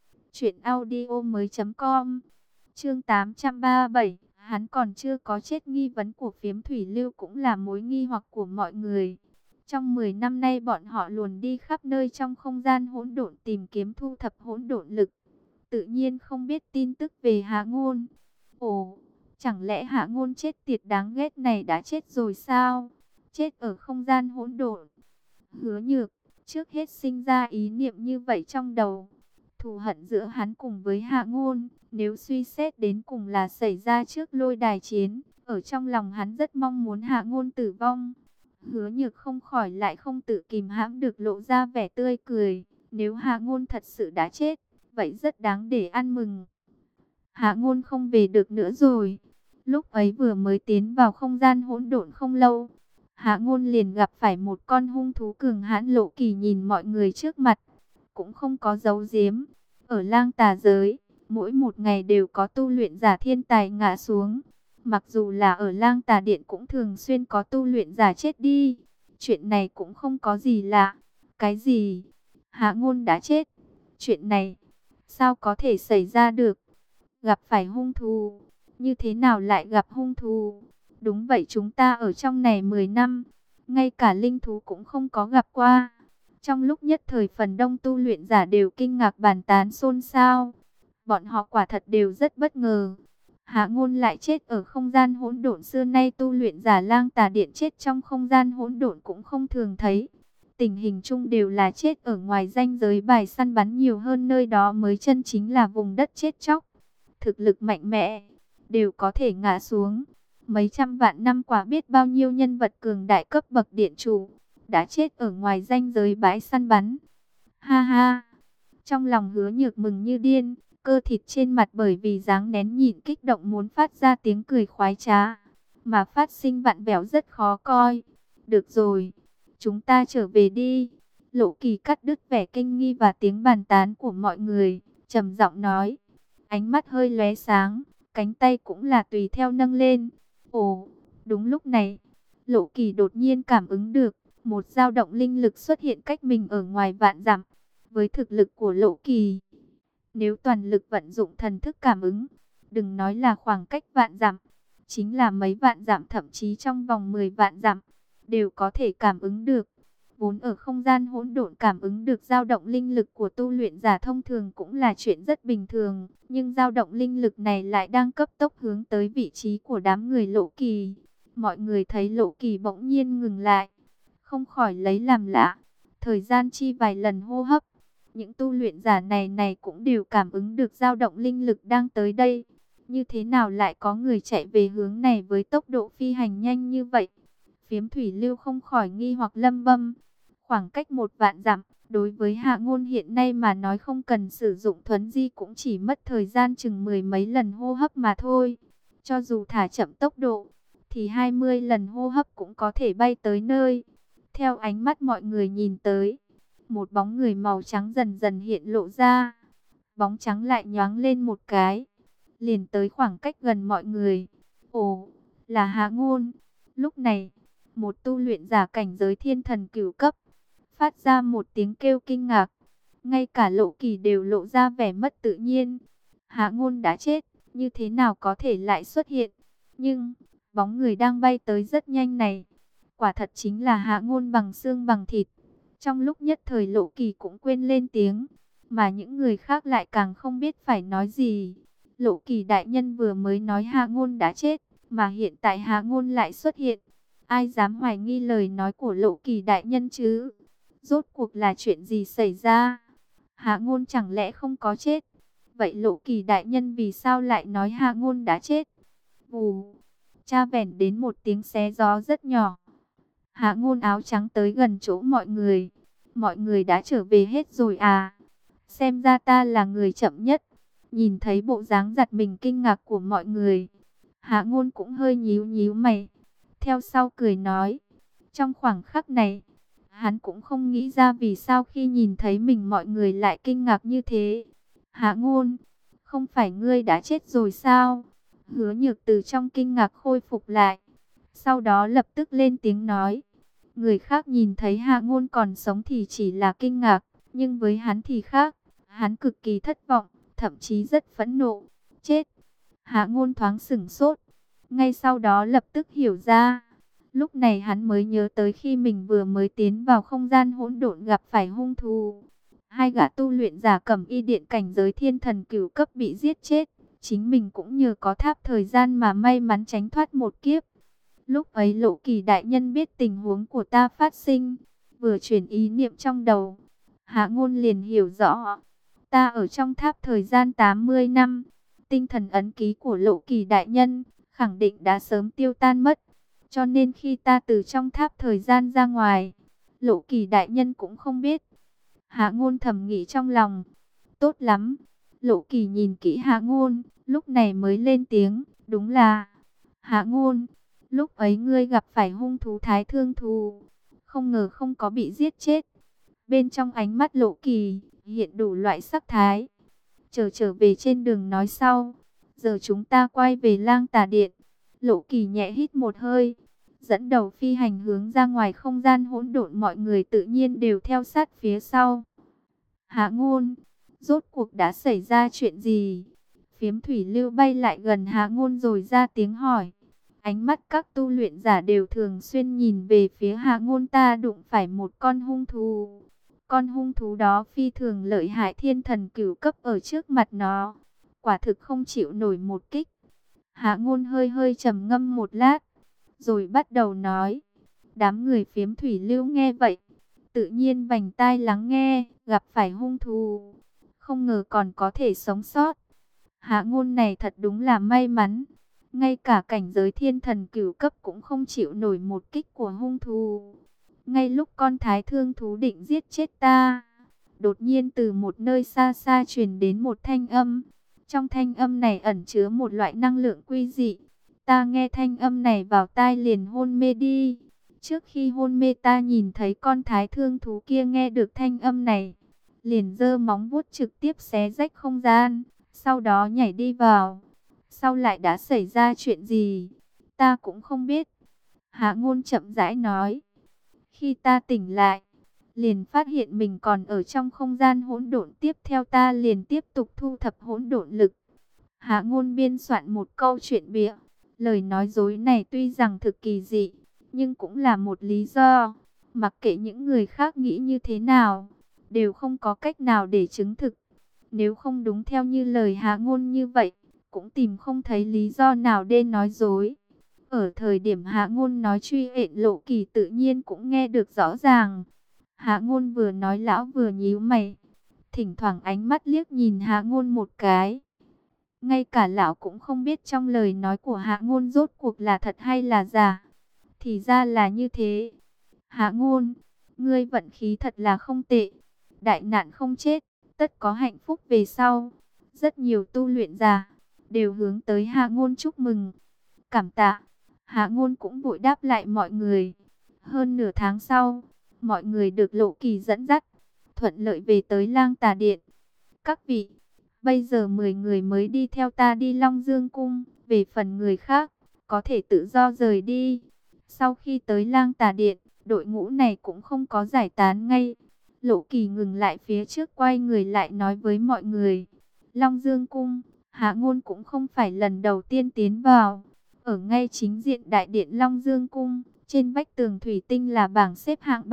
truyệnaudiomoi.com. Chương 837, hắn còn chưa có chết. Nghi vấn của Phiếm thủy lưu cũng là mối nghi hoặc của mọi người. Trong 10 năm nay bọn họ luồn đi khắp nơi trong không gian hỗn độn tìm kiếm thu thập hỗn độn lực, tự nhiên không biết tin tức về Hạ Ngôn. Ồ, chẳng lẽ Hạ Ngôn chết tiệt đáng ghét này đã chết rồi sao? Chết ở không gian hỗn độn. Hứa Nhược trước hết sinh ra ý niệm như vậy trong đầu. Thù hận giữa hắn cùng với Hạ Ngôn, nếu suy xét đến cùng là xảy ra trước lôi đài chiến, ở trong lòng hắn rất mong muốn Hạ Ngôn tử vong. Hứa Nhược không khỏi lại không tự kìm hãm được lộ ra vẻ tươi cười. Nếu Hạ Ngôn thật sự đã chết, vậy rất đáng để ăn mừng. Hạ Ngôn không về được nữa rồi. Lúc ấy vừa mới tiến vào không gian hỗn độn không lâu, Hạ Ngôn liền gặp phải một con hung thú cường hãn. Lộ Kỳ nhìn mọi người trước mặt, cũng không có giấu giếm. Ở Lang Tà giới, mỗi một ngày đều có tu luyện giả thiên tài ngã xuống. Mặc dù là ở Lang Tà Điện cũng thường xuyên có tu luyện giả chết đi. Chuyện này cũng không có gì lạ. Cái gì? Hạ Ngôn đã chết? Chuyện này sao có thể xảy ra được? Gặp phải hung thú? Như thế nào lại gặp hung thú? Đúng vậy, chúng ta ở trong này 10 năm, ngay cả linh thú cũng không có gặp qua. Trong lúc nhất thời phần đông tu luyện giả đều kinh ngạc bàn tán xôn xao. Bọn họ quả thật đều rất bất ngờ. Hạ Ngôn lại chết ở không gian hỗn độn, xưa nay tu luyện giả Lang Tà Điện chết trong không gian hỗn độn cũng không thường thấy. tình hình chung đều là chết ở ngoài ranh giới bài săn bắn nhiều hơn, nơi đó mới chân chính là vùng đất chết chóc. Thực lực mạnh mẽ, đều có thể ngã xuống. Mấy trăm vạn năm qua biết bao nhiêu nhân vật cường đại cấp bậc điện chủ, đã chết ở ngoài ranh giới bãi săn bắn. Ha ha, trong lòng Hứa Nhược mừng như điên, cơ thịt trên mặt bởi vì dáng nén nhịn kích động muốn phát ra tiếng cười khoái trá, mà phát sinh vặn vẹo rất khó coi. Được rồi, chúng ta trở về đi. Lộ Kỳ cắt đứt vẻ kinh nghi và tiếng bàn tán của mọi người, trầm giọng nói, ánh mắt hơi lóe sáng, cánh tay cũng là tùy theo nâng lên. Ồ, đúng lúc này, Lộ Kỳ đột nhiên cảm ứng được, một dao động linh lực xuất hiện cách mình ở ngoài vạn dặm. Với thực lực của Lộ Kỳ, nếu toàn lực vận dụng thần thức cảm ứng, đừng nói là khoảng cách vạn dặm, chính là mấy vạn dặm, thậm chí trong vòng 10 vạn dặm, đều có thể cảm ứng được. Vốn ở không gian hỗn độn cảm ứng được dao động linh lực của tu luyện giả thông thường cũng là chuyện rất bình thường, nhưng dao động linh lực này lại đang cấp tốc hướng tới vị trí của đám người Lộ Kỳ. Mọi người thấy Lộ Kỳ bỗng nhiên ngừng lại, không khỏi lấy làm lạ. Thời gian chi vài lần hô hấp, những tu luyện giả này cũng đều cảm ứng được dao động linh lực đang tới đây. Như thế nào lại có người chạy về hướng này với tốc độ phi hành nhanh như vậy? Phiếm Thủy Lưu không khỏi nghi hoặc lẩm bẩm. Khoảng cách 1 vạn dặm, đối với Hạ Ngôn hiện nay mà nói không cần sử dụng thuấn di cũng chỉ mất thời gian chừng 10 mấy lần hô hấp mà thôi. Cho dù thả chậm tốc độ, thì 20 lần hô hấp cũng có thể bay tới nơi. Theo ánh mắt mọi người nhìn tới, một bóng người màu trắng dần dần hiện lộ ra. Bóng trắng lại nhoáng lên một cái, liền tới khoảng cách gần mọi người. Ồ, là Hạ Ngôn. Lúc này, một tu luyện giả cảnh giới thiên thần cửu cấp phát ra một tiếng kêu kinh ngạc. Ngay cả Lộ Kỳ đều lộ ra vẻ mất tự nhiên. Hạ Ngôn đã chết, như thế nào có thể lại xuất hiện? Nhưng, bóng người đang bay tới rất nhanh này, quả thật chính là Hạ Ngôn bằng xương bằng thịt. Trong lúc nhất thời Lộ Kỳ cũng quên lên tiếng, mà những người khác lại càng không biết phải nói gì. Lộ Kỳ đại nhân vừa mới nói Hạ Ngôn đã chết, mà hiện tại Hạ Ngôn lại xuất hiện. Ai dám hoài nghi lời nói của Lộ Kỳ đại nhân chứ? Rốt cuộc là chuyện gì xảy ra? Hạ Ngôn chẳng lẽ không có chết? Vậy Lộ Kỳ đại nhân vì sao lại nói Hạ Ngôn đã chết? Vù, cha vẻn đến một tiếng xé gió rất nhỏ. Hạ Ngôn áo trắng tới gần chỗ mọi người. Mọi người đã trở về hết rồi à? Xem ra ta là người chậm nhất. Nhìn thấy bộ dáng giật mình kinh ngạc của mọi người, Hạ Ngôn cũng hơi nhíu nhíu mày. Theo sau cười nói, trong khoảng khắc này, hắn cũng không nghĩ ra vì sao khi nhìn thấy mình mọi người lại kinh ngạc như thế. Hạ Ngôn, không phải ngươi đã chết rồi sao? Hứa Nhược từ trong kinh ngạc khôi phục lại, sau đó lập tức lên tiếng nói. Người khác nhìn thấy Hạ Ngôn còn sống thì chỉ là kinh ngạc, nhưng với hắn thì khác. Hắn cực kỳ thất vọng, thậm chí rất phẫn nộ. Chết! Hạ Ngôn thoáng sửng sốt, ngay sau đó lập tức hiểu ra. Lúc này hắn mới nhớ tới khi mình vừa mới tiến vào không gian hỗn độn gặp phải hung thú. Hai gã tu luyện giả cầm y điện cảnh giới thiên thần cửu cấp bị giết chết. Chính mình cũng nhờ có tháp thời gian mà may mắn tránh thoát một kiếp. Lúc ấy Lộ Kỳ đại nhân biết tình huống của ta phát sinh, vừa chuyển ý niệm trong đầu, Hạ Ngôn liền hiểu rõ. Ta ở trong tháp thời gian 80 năm, tinh thần ấn ký của Lộ Kỳ đại nhân khẳng định đã sớm tiêu tan mất. Cho nên khi ta từ trong tháp thời gian ra ngoài, Lộ Kỳ đại nhân cũng không biết. Hạ Ngôn thầm nghĩ trong lòng. Tốt lắm. Lộ Kỳ nhìn kỹ Hạ Ngôn, lúc này mới lên tiếng. Đúng là Hạ Ngôn, lúc ấy ngươi gặp phải hung thú Thái Thương thú, không ngờ không có bị giết chết. Bên trong ánh mắt Lộ Kỳ hiện đủ loại sắc thái. Trở về trên đường nói sau. Giờ chúng ta quay về Lang Tà Điện. Lộ Kỳ nhẹ hít một hơi, dẫn đầu phi hành hướng ra ngoài không gian hỗn độn, mọi người tự nhiên đều theo sát phía sau. Hạ Ngôn, rốt cuộc đã xảy ra chuyện gì? Phiếm Thủy Lưu bay lại gần Hạ Ngôn rồi ra tiếng hỏi. Ánh mắt các tu luyện giả đều thường xuyên nhìn về phía Hạ Ngôn. Ta đụng phải một con hung thú. Con hung thú đó phi thường lợi hại, thiên thần cửu cấp ở trước mặt nó, quả thực không chịu nổi một kích. Hạ Ngôn hơi hơi trầm ngâm một lát, rồi bắt đầu nói. Đám người Phiếm Thủy Lưu nghe vậy, tự nhiên vành tai lắng nghe, gặp phải hung thú, không ngờ còn có thể sống sót. Hạ Ngôn này thật đúng là may mắn, ngay cả cảnh giới thiên thần cửu cấp cũng không chịu nổi một kích của hung thú. Ngay lúc con thái thương thú định giết chết ta, đột nhiên từ một nơi xa xa truyền đến một thanh âm. Trong thanh âm này ẩn chứa một loại năng lượng quy dị. Ta nghe thanh âm này vào tai liền hôn mê đi. Trước khi hôn mê ta nhìn thấy con thái thương thú kia nghe được thanh âm này, liền giơ móng vuốt trực tiếp xé rách không gian, sau đó nhảy đi vào. Sau lại đã xảy ra chuyện gì, ta cũng không biết. Hạ Ngôn chậm rãi nói. Khi ta tỉnh lại, liền phát hiện mình còn ở trong không gian hỗn độn, tiếp theo ta liền tiếp tục thu thập hỗn độn lực. Hạ Ngôn biên soạn một câu chuyện bịa. Lời nói dối này tuy rằng thực kỳ dị, nhưng cũng là một lý do. Mặc kệ những người khác nghĩ như thế nào, đều không có cách nào để chứng thực. Nếu không đúng theo như lời Hạ Ngôn như vậy, cũng tìm không thấy lý do nào để nói dối. Ở thời điểm Hạ Ngôn nói truy hện, Lộ Kỳ tự nhiên cũng nghe được rõ ràng. Hạ Ngôn vừa nói lão vừa nhíu mày, thỉnh thoảng ánh mắt liếc nhìn Hạ Ngôn một cái. Ngay cả lão cũng không biết trong lời nói của Hạ Ngôn rốt cuộc là thật hay là giả. Thì ra là như thế. Hạ Ngôn, ngươi vận khí thật là không tệ. Đại nạn không chết, tất có hạnh phúc về sau. Rất nhiều tu luyện giả đều hướng tới Hạ Ngôn chúc mừng. Cảm tạ. Hạ Ngôn cũng vội đáp lại mọi người. Hơn nửa tháng sau, mọi người được Lộ Kỳ dẫn dắt, thuận lợi về tới Lang Tà Điện. Các vị, bây giờ 10 người mới đi theo ta đi Long Dương Cung, về phần người khác, có thể tự do rời đi. Sau khi tới Lang Tà Điện, đội ngũ này cũng không có giải tán ngay. Lộ Kỳ ngừng lại phía trước, quay người lại nói với mọi người. Long Dương Cung, Hạ Ngôn cũng không phải lần đầu tiên tiến vào. Ở ngay chính diện đại điện Long Dương Cung, trên vách tường thủy tinh là bảng xếp hạng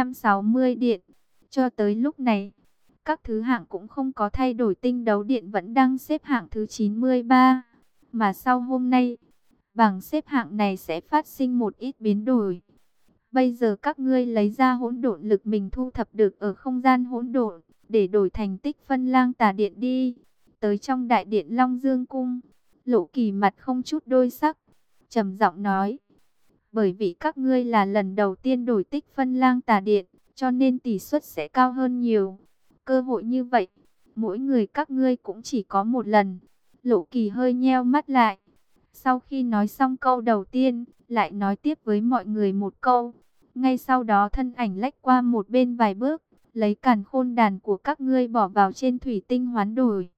360 điện. Cho tới lúc này, các thứ hạng cũng không có thay đổi, tinh đấu điện vẫn đang xếp hạng thứ 93. Mà sau hôm nay, bảng xếp hạng này sẽ phát sinh một ít biến đổi. Bây giờ các ngươi lấy ra hỗn độn lực mình thu thập được ở không gian hỗn độn, để đổi thành tích phân Lang Tà Điện đi. Tới trong đại điện Long Dương Cung, Lộ Kỳ mặt không chút đôi sắc, trầm giọng nói. Bởi vì các ngươi là lần đầu tiên đổi tích phân Lang Tà Điện, cho nên tỷ suất sẽ cao hơn nhiều. Cơ hội như vậy, mỗi người các ngươi cũng chỉ có một lần. Lộ Kỳ hơi nheo mắt lại. Sau khi nói xong câu đầu tiên, lại nói tiếp với mọi người một câu. Ngay sau đó thân ảnh lách qua một bên vài bước, lấy càn khôn đàn của các ngươi bỏ vào trên thủy tinh hoán đổi.